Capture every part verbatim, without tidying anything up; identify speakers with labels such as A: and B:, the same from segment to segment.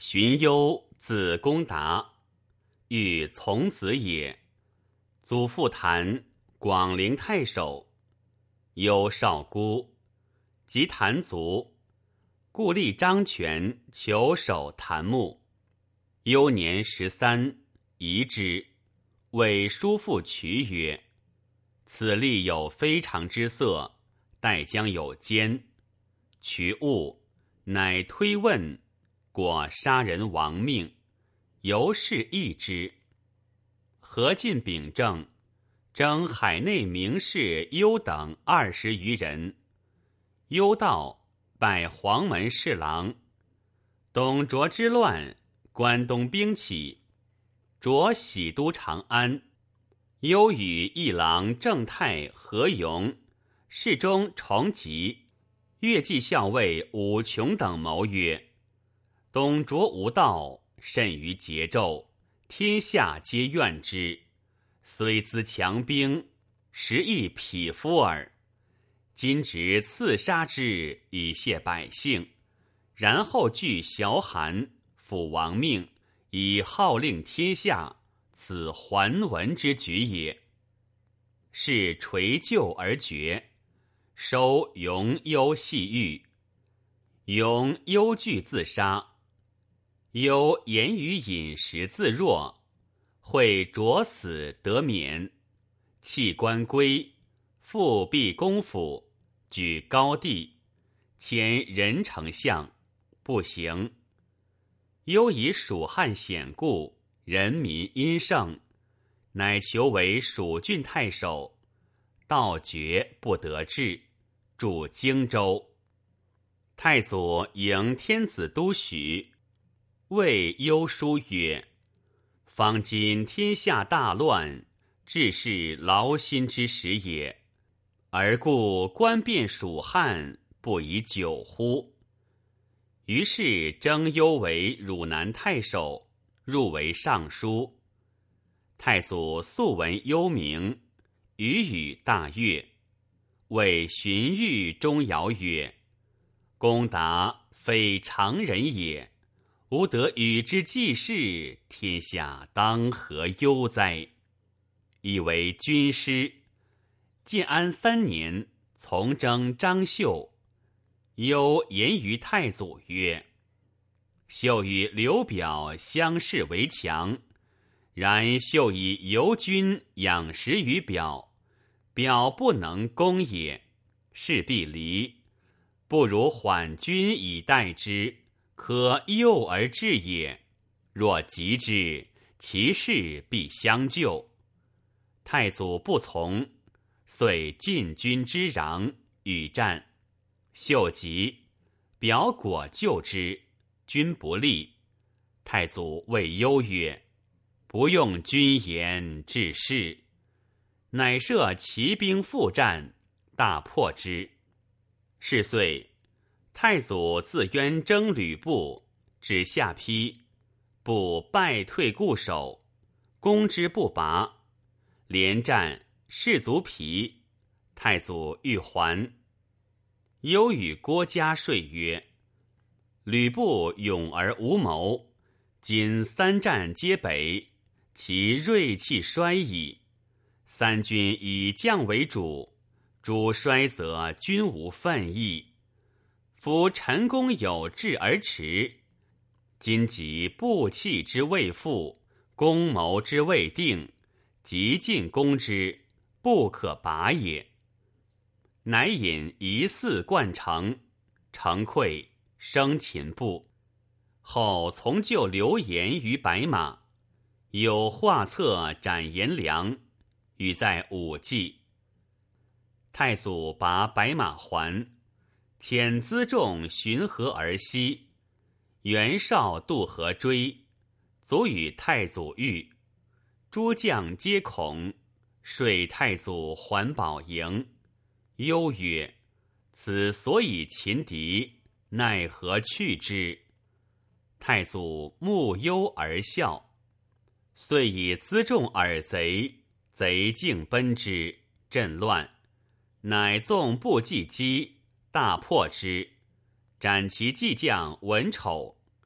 A: 荀攸字公达，豫从子也。祖父谭，广陵太守。攸少孤，及谭卒，故立张权求守谭墓。攸年十三，移之，谓叔父渠曰：“此立有非常之色，待将有奸。”渠悟，乃推问，果杀人亡命，由是异之。何进秉政，征海内名士攸等二十余人。攸到，拜黄门侍郎。董卓之乱，关东兵起，卓喜都长安。攸与议郎郑泰、何勇、侍中崇吉、乐骑校尉武琼等谋曰：“董卓无道，甚于桀纣，天下皆怨之。虽资强兵，实亦匹夫耳。今直刺杀之，以谢百姓，然后据崤函，抚亡命，以号令天下，此桓文之举也。”是垂咎而决，收容攸系狱。容忧惧自杀。忧言语饮食自若，会卓死得免，弃官归，复避公府，举高帝，迁任丞相，不行。忧以蜀汉险固，人民殷盛，乃求为蜀郡太守，道绝不得志，驻荆州。太祖迎天子都许，谓攸书曰：“方今天下大乱，致是劳心之时也，而故观变蜀汉，不宜久乎？”于是征攸为汝南太守，入为尚书。太祖素闻攸名，语语大悦，谓荀彧、钟繇曰：“公达非常人也，吾得与之济事，天下当何忧哉？”以为军师。建安三年，从征张绣。攸言于太祖曰：“绣与刘表相视为强，然绣以游军养食于表，表不能攻也，势必离。不如缓军以待之，可诱而至也。若急之，其势必相救。”太祖不从，遂进军之壤，与战。绣急，表果救之，军不利。太祖谓攸曰：“不用军言治事。”乃设骑兵复战，大破之。是岁，太祖自渊征吕布，至下邳，布败退固守，攻之不拔，连战，士卒疲。太祖欲还。攸与郭嘉说曰：“吕布勇而无谋，今三战皆北，其锐气衰矣。三军以将为主，主衰则军无奋意。夫陈宫有志而驰，今即步气之未复，攻谋之未定，急进攻之，不可拔也。”乃引疑似灌城，城溃，生擒部。后从救刘延于白马，有画策斩颜良，与在武纪。太祖拔白马还，遣辎重循河而西。袁绍渡河追，卒与太祖遇。诸将皆恐，说太祖还保营。攸曰：“此所以擒敌，奈何去之？”太祖慕攸而笑，遂以辎重饵贼，贼径奔之，震乱，乃纵步骑击，大破之，斩其骑将文丑。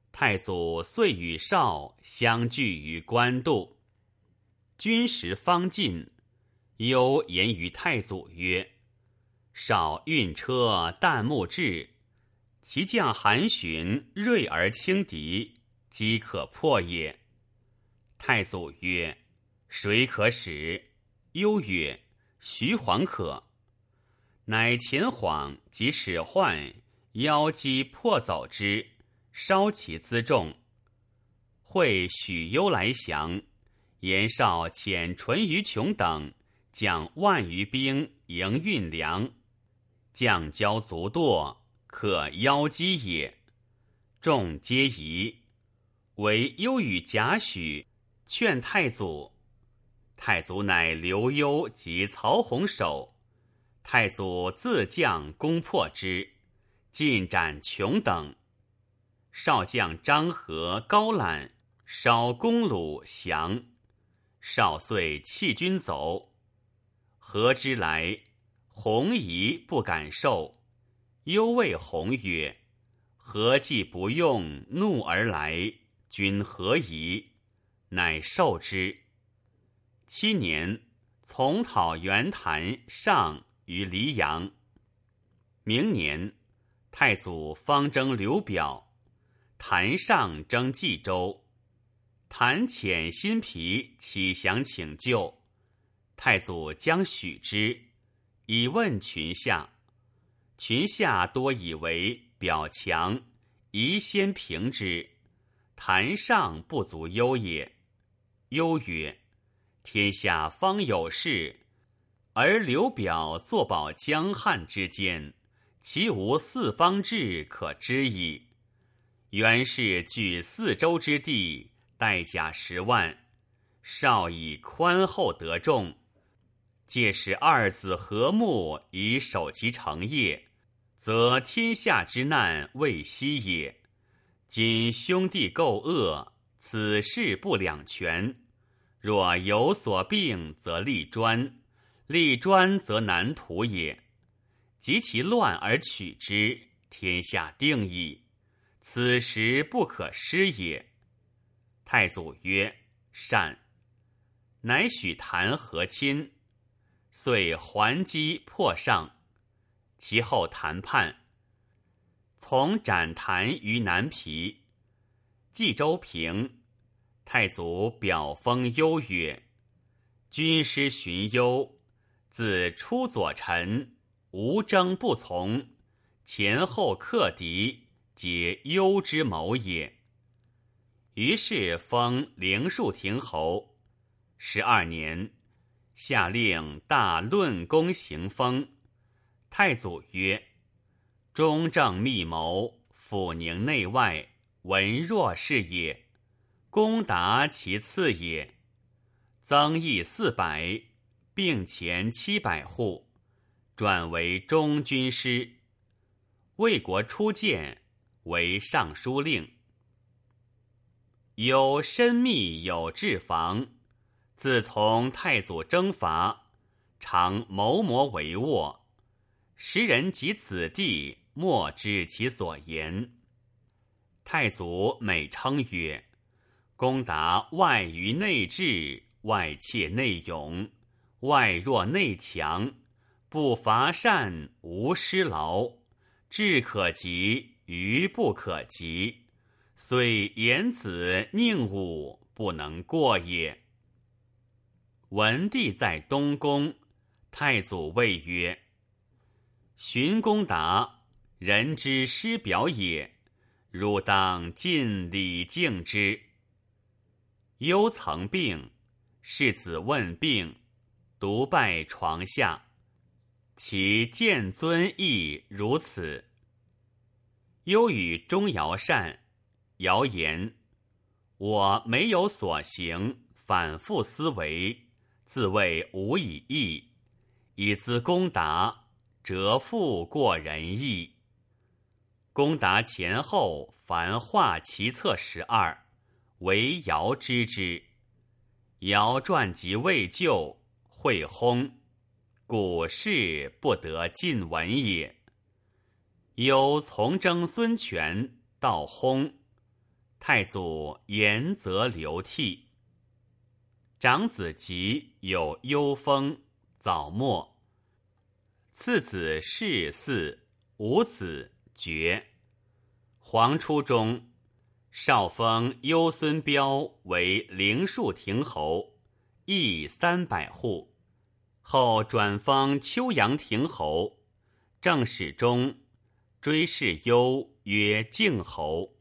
A: 太祖遂与少相聚于官渡。军时方尽，忧言于太祖曰：少运车旦暮至，其将韩寻锐而轻敌，饥可破也。太祖曰：谁可使？忧曰：徐晃可。乃前晃及使涣邀击破走之，烧其辎重。会许攸来降，言少遣淳于琼等将万余兵迎运粮，将交卒堕，可邀击也。众皆疑，唯忧与贾诩劝太祖。太祖乃留忧及曹洪守，太祖自将攻破之，尽斩琼等。少将张合、高览烧公鲁降，少遂弃军走。合之来，洪疑不敢受，忧谓洪曰：何既不用，怒而来，君何疑？乃受之。七年，从讨袁谭上于黎阳。明年，太祖方征刘表，谭上征冀州。谭遣辛毗起降请救，太祖将许之，以问群下。群下多以为表强，宜先平之。谭上不足忧也。忧曰：天下方有事，而刘表坐保江汉之间，其无四方志可知矣。袁氏据四州之地，带甲十万，少以宽厚得众，届时二子和睦以守其成业，则天下之难未息也。今兄弟构恶，此事不两全。若有所病，则立专；立专则难图也。及其乱而取之，天下定矣。此时不可失也。太祖曰：善。乃许谭和亲，遂还击破上。其后谈判，从斩谭于南皮。冀州平，太祖表封忧曰：军师荀攸，自出左臣，无征不从，前后克敌，皆攸之谋也。于是封灵树亭侯。十二年，下令大论功行封。太祖曰：中正密谋，抚宁内外，文弱是也。公达其次也。增邑四百，并前七百户，转为中军师。魏国初建，为尚书令。有深密有治防，自从太祖征伐，常谋谋帷幄，时人及子弟莫知其所言。太祖每称曰：公达外于内治，外切内勇，外弱内强，不伐善，无失劳，志可及，愚不可及，虽言子宁武，不能过也。文帝在东宫，太祖谓曰：荀公达，人之师表也，汝当尽礼敬之。忧曾病，世子问病，独拜床下，其见尊亦如此。忧与钟繇善，繇言：我没有所行，反复思维，自谓无以易，以资公达，折复过仁义。公达前后凡画其策十二，惟繇知之。繇传及未就，会薨，故事不得尽闻也。忧从征孙权，到薨， 太祖言则流涕。长子吉有忧风，早没。次子世嗣，五子绝。黄初中，少封幽孙彪为灵树亭侯，邑三百户。后转封秋阳亭侯，正史中追谥幽曰靖侯。